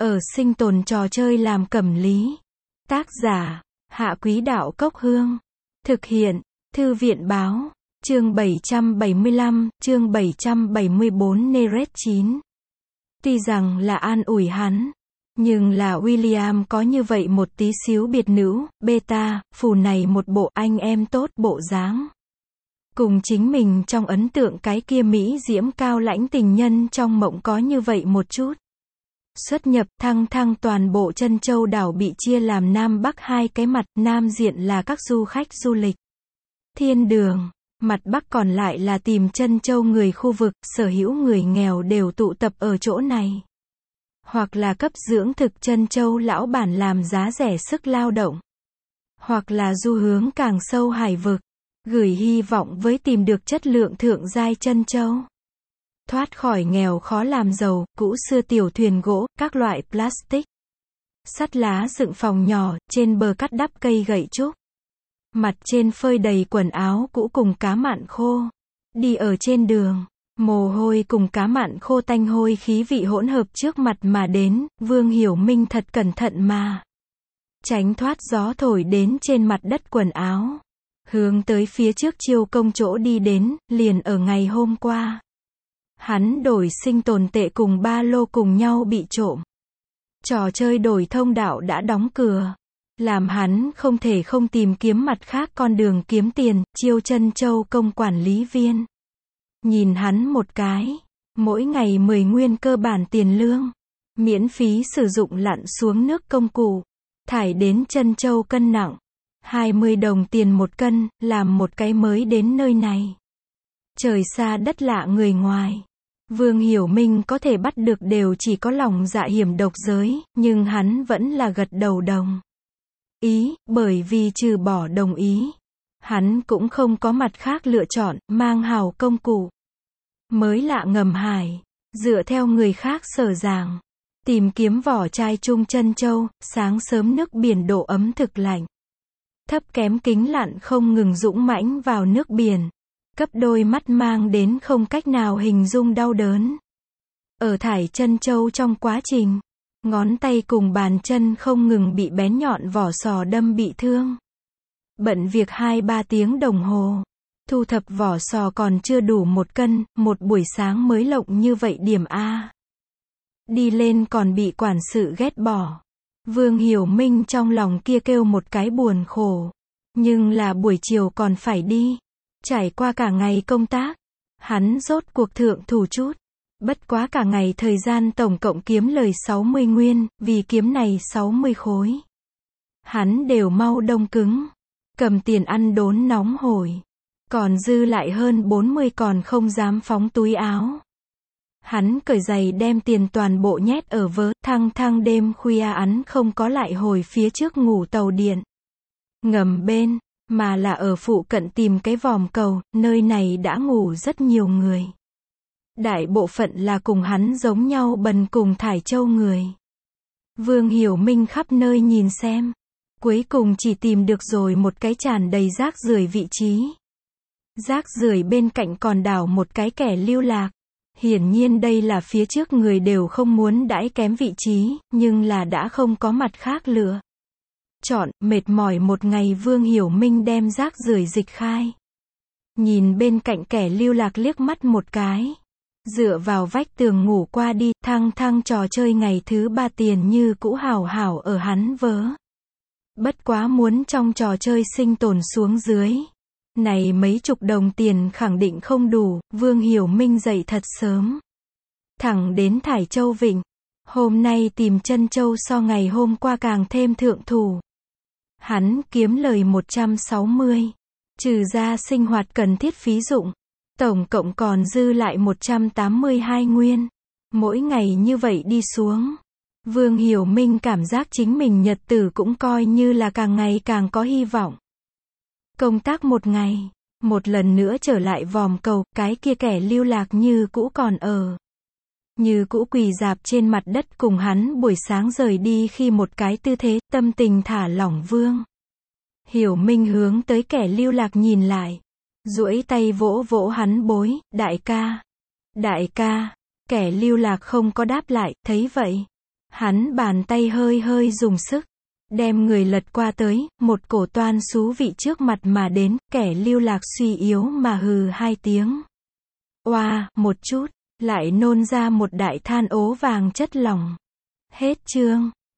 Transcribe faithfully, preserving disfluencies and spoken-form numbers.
ở sinh tồn trò chơi làm cẩm lý. Tác giả, Hạ Quý Đạo Cốc Hương. Thực hiện, Thư viện Báo. Chương bảy trăm bảy mươi lăm, chương bảy trăm bảy mươi bốn Neret chín. Tuy rằng là an ủi hắn, nhưng là William có như vậy một tí xíu biệt nữ, beta, phù này một bộ anh em tốt bộ dáng. Cùng chính mình trong ấn tượng cái kia Mỹ diễm cao lãnh tình nhân trong mộng có như vậy một chút. Xuất nhập thăng thăng toàn bộ Trân Châu đảo bị chia làm Nam Bắc hai cái mặt, Nam diện là các du khách du lịch. Thiên đường, mặt Bắc còn lại là tìm Trân Châu người khu vực, sở hữu người nghèo đều tụ tập ở chỗ này. Hoặc là cấp dưỡng thực Trân Châu lão bản làm giá rẻ sức lao động. Hoặc là du hướng càng sâu hải vực, gửi hy vọng với tìm được chất lượng thượng giai Trân Châu. Thoát khỏi nghèo khó làm giàu, cũ xưa tiểu thuyền gỗ, các loại plastic. Sắt lá dựng phòng nhỏ, trên bờ cắt đắp cây gậy trúc. Mặt trên phơi đầy quần áo cũ cùng cá mặn khô. Đi ở trên đường, mồ hôi cùng cá mặn khô tanh hôi khí vị hỗn hợp trước mặt mà đến, Vương Hiểu Minh thật cẩn thận mà tránh thoát gió thổi đến trên mặt đất quần áo. Hướng tới phía trước chiêu công chỗ đi đến, liền ở ngày hôm qua. Hắn đổi sinh tồn tệ cùng ba lô cùng nhau bị trộm. Trò chơi đổi thông đạo đã đóng cửa. Làm hắn không thể không tìm kiếm mặt khác con đường kiếm tiền, chiêu Trân Châu công quản lý viên. Nhìn hắn một cái, mỗi ngày mười nguyên cơ bản tiền lương. Miễn phí sử dụng lặn xuống nước công cụ. Thải đến Trân Châu cân nặng. hai mươi đồng tiền một cân, làm một cái mới đến nơi này. Trời xa đất lạ người ngoài. Vương Hiểu Minh có thể bắt được đều chỉ có lòng dạ hiểm độc giới, nhưng hắn vẫn là gật đầu đồng ý, bởi vì trừ bỏ đồng ý, hắn cũng không có mặt khác lựa chọn, mang hào công cụ. Mới lạ ngầm hải, dựa theo người khác sở giảng, tìm kiếm vỏ chai trung Trân Châu, sáng sớm nước biển độ ấm thực lạnh. Thấp kém kính lặn không ngừng dũng mãnh vào nước biển. Cấp đôi mắt mang đến không cách nào hình dung đau đớn. Ở thải Trân Châu trong quá trình, ngón tay cùng bàn chân không ngừng bị bén nhọn vỏ sò đâm bị thương. Bận việc hai ba tiếng đồng hồ. Thu thập vỏ sò còn chưa đủ một cân, một buổi sáng mới lộng như vậy điểm A. Đi lên còn bị quản sự ghét bỏ. Vương Hiểu Minh trong lòng kia kêu một cái buồn khổ. Nhưng là buổi chiều còn phải đi. Trải qua cả ngày công tác, hắn rốt cuộc thượng thủ chút. Bất quá cả ngày thời gian tổng cộng kiếm lời sáu mươi nguyên, vì kiếm này sáu mươi khối. Hắn đều mau đông cứng. Cầm tiền ăn đốn nóng hổi. Còn dư lại hơn bốn mươi còn không dám phóng túi áo. Hắn cởi giày đem tiền toàn bộ nhét ở vớ, thăng thăng đêm khuya hắn không có lại hồi phía trước ngủ tàu điện. Ngầm bên. Mà là ở phụ cận tìm cái vòm cầu, nơi này đã ngủ rất nhiều người. Đại bộ phận là cùng hắn giống nhau bần cùng thải châu người. Vương Hiểu Minh khắp nơi nhìn xem. Cuối cùng chỉ tìm được rồi một cái tràn đầy rác rưởi vị trí. Rác rưởi bên cạnh còn đảo một cái kẻ lưu lạc. Hiển nhiên đây là phía trước người đều không muốn đãi kém vị trí, nhưng là đã không có mặt khác lựa chọn, mệt mỏi một ngày Vương Hiểu Minh đem rác rưởi dịch khai. Nhìn bên cạnh kẻ lưu lạc liếc mắt một cái. Dựa vào vách tường ngủ qua đi, thăng thăng trò chơi ngày thứ ba tiền như cũ hảo hảo ở hắn vớ. Bất quá muốn trong trò chơi sinh tồn xuống dưới. Này mấy chục đồng tiền khẳng định không đủ, Vương Hiểu Minh dậy thật sớm. Thẳng đến Thải Châu Vịnh. Hôm nay tìm Trân Châu so ngày hôm qua càng thêm thượng thủ. Hắn kiếm lời một trăm sáu mươi. Trừ ra sinh hoạt cần thiết phí dụng. Tổng cộng còn dư lại một trăm tám mươi hai nguyên. Mỗi ngày như vậy đi xuống. Vương Hiểu Minh cảm giác chính mình nhật tử cũng coi như là càng ngày càng có hy vọng. Công tác một ngày. Một lần nữa trở lại vòm cầu, cái kia kẻ lưu lạc như cũ còn ở. Như cũ quỳ dạp trên mặt đất cùng hắn buổi sáng rời đi khi một cái tư thế, tâm tình thả lỏng Vương Hiểu Minh hướng tới kẻ lưu lạc nhìn lại. Duỗi tay vỗ vỗ hắn bối, đại ca. Đại ca. Kẻ lưu lạc không có đáp lại, thấy vậy. Hắn bàn tay hơi hơi dùng sức, đem người lật qua tới, một cổ toan xú vị trước mặt mà đến, kẻ lưu lạc suy yếu mà hừ hai tiếng. Oa, một chút, lại nôn ra một đại than ố vàng chất lỏng. Hết chương.